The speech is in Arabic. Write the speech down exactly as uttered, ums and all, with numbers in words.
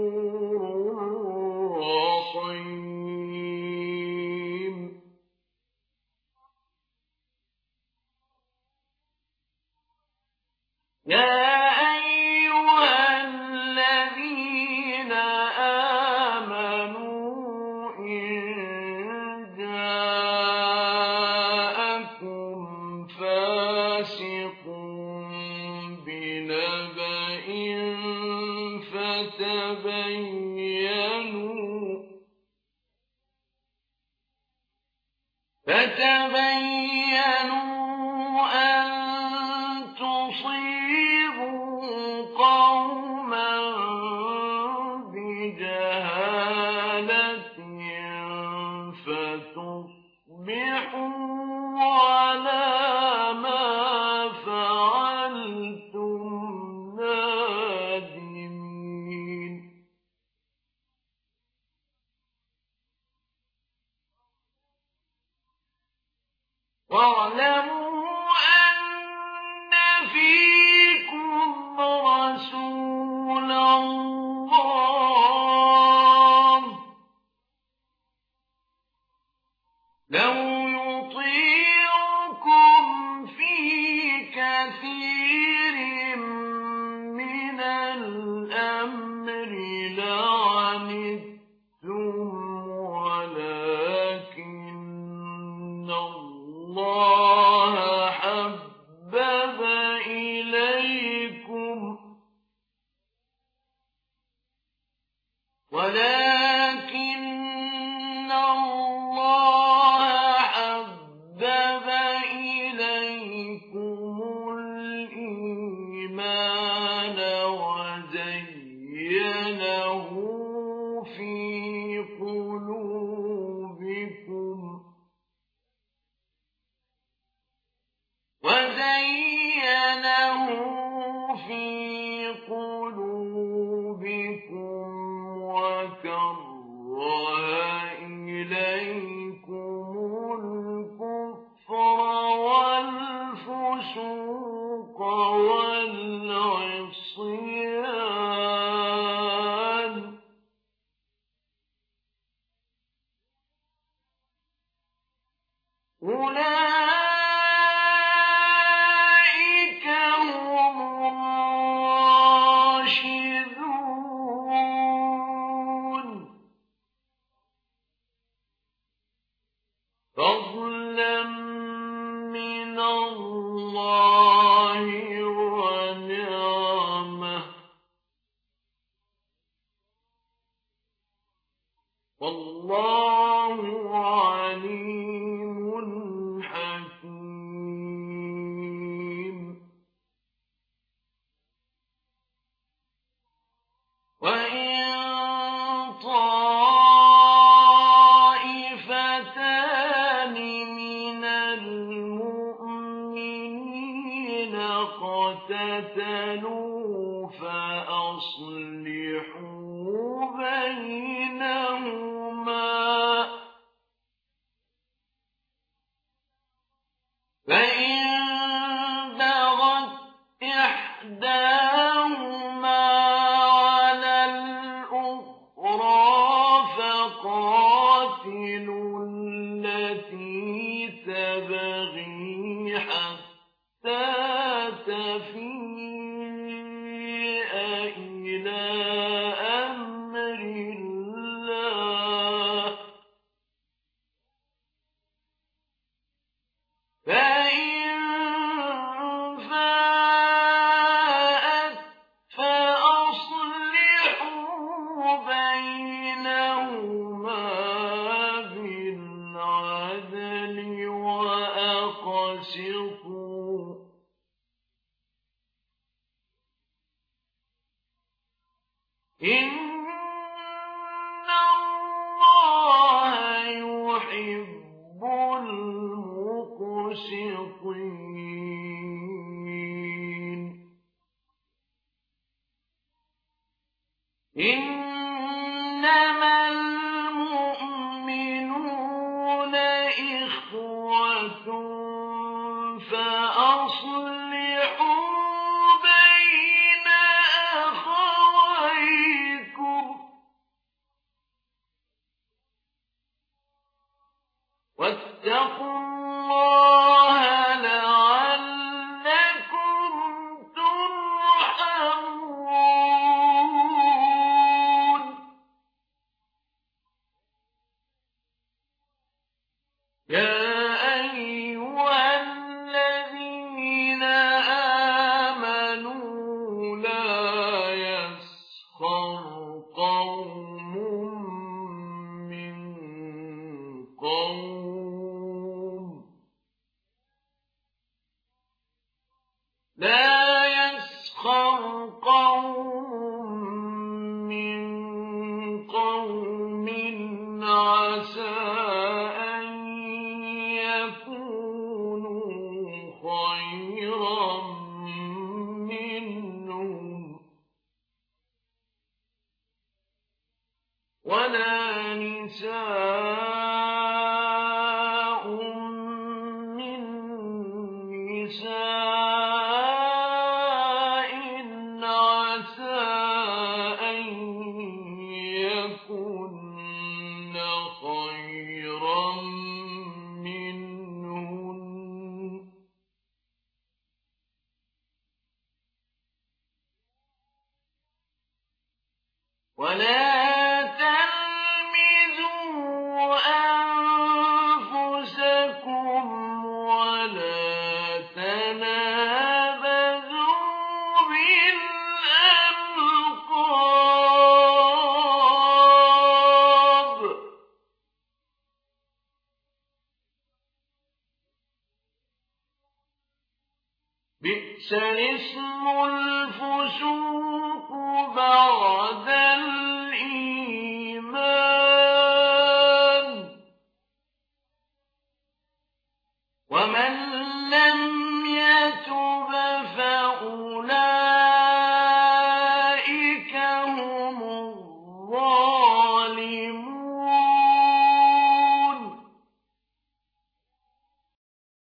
رحيم. يا أيها الذين آمنوا إن جاءكم فاسق بنبأ فتبينوا فتبينوا أن تصيبوا قوما بجهالة فتصبحوا على ما فعلتم نادمين. واعلموا أن فيكم رسول الله لو يطيعكم في كثير من الأمر لعنتم ولكن الله حبب إليكم ولكن الله حبب إليكم الإيمان وزينه في قلوبكم وزينه في قلوبكم وكره إليكم الكفر والفسوق والعصيان أولئك هم الراشدون فضلا من الله ونعمه والله عليم حكيم. وإن طائفتان من المؤمنين اقتتلوا فأصلحوا بينهما فإن بغت إحداهما على الأخرى فقاتلوا التي تبغي حتى تفيء إلى أمر الله فإن فاءت فأصلحوا بينهما بالعدل وأقسطوا إن الله يحب المقسطين. إنما المؤمنون إخوة فأصلحوا بين أخويكم قوم لا يسخر قوم من قوم عسى أن يكونوا خيرا منهم ولا نساء من نساء عسى أن يكن خيرا منهن ولا تلمزوا أنفسكم ولا تنابذوا بالألقاب بئس الاسم الفسوق بعد